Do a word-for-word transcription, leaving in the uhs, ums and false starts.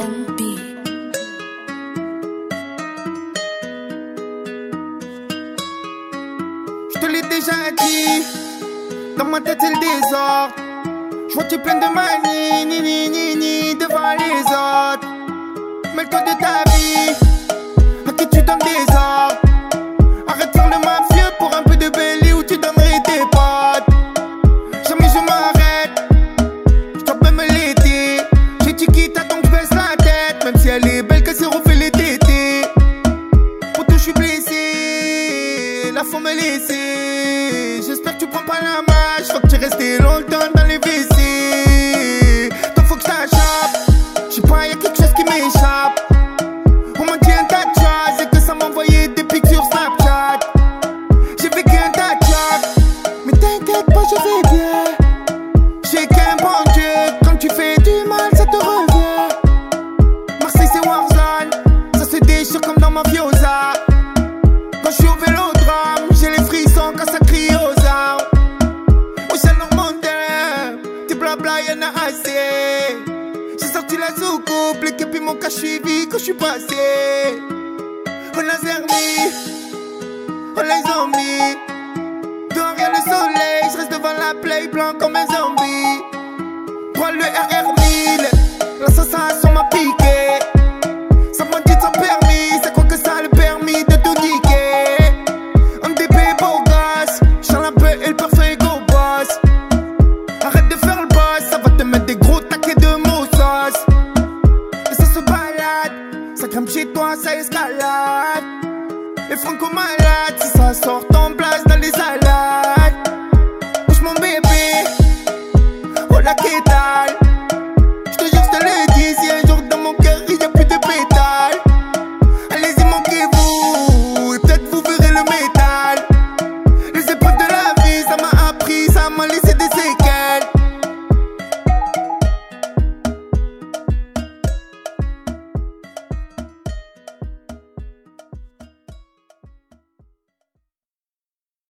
One beat. Je te l'ai déjà dit, dans ma tête c'est le désordre. Je vois que tu es pleine de manie, ni ni ni ni devant les autres. Mêle-toi de ta vie, à qui tu donnes des ordres. Arrête de faire le mafieux pour un peu de belly où tu donnerais tes potes. Jamais je m'arrête, je dois même me l'été. J'ai dit quitte à donc je baisse la tête, même si elle est belle que c'est refait les tétés. Pour tout je suis blessé, la faut me laisser. J'espère que tu prends pas la marche, faut que tu restes longtemps dans les W C. Toi faut que je t'achoppe, j'sais pas y'a quelque chose qui m'échappe. On m'a dit un tas de choses et que ça m'envoyait des pics sur Snapchat. J'ai vécu un tas de chocs, mais t'inquiète pas je vais bien. J'ai qu'un bon Dieu, quand tu fais du mal ça te revient. Marseille c'est Warzone, ça se déchire comme dans Mafiosa. Quand je suis au vélodrome, j'ai les frissons quand ça crie aux armes. Wesh alors mon terme, tes blabla y'en a assez. J'ai sorti la soucoupe, l'équipe ils m'ont caché suivi quand je suis passé. On a zermi, on les zombies. Dehors y'a le soleil, je reste devant la play blanc comme un zombie. Prends le R R mille, l'assassin m'a piqué. Ça m'a dit sans permis, c'est quoi que ça a le permis de tout niquer. M D B beau gosse, Charles un peu et le parfait go boss. Arrête de faire le boss, ça va te mettre des gros taquets de mots sauce. Et ça se balade, ça grimpe chez toi, ça escalade. Les franco malades, si ça sort en place.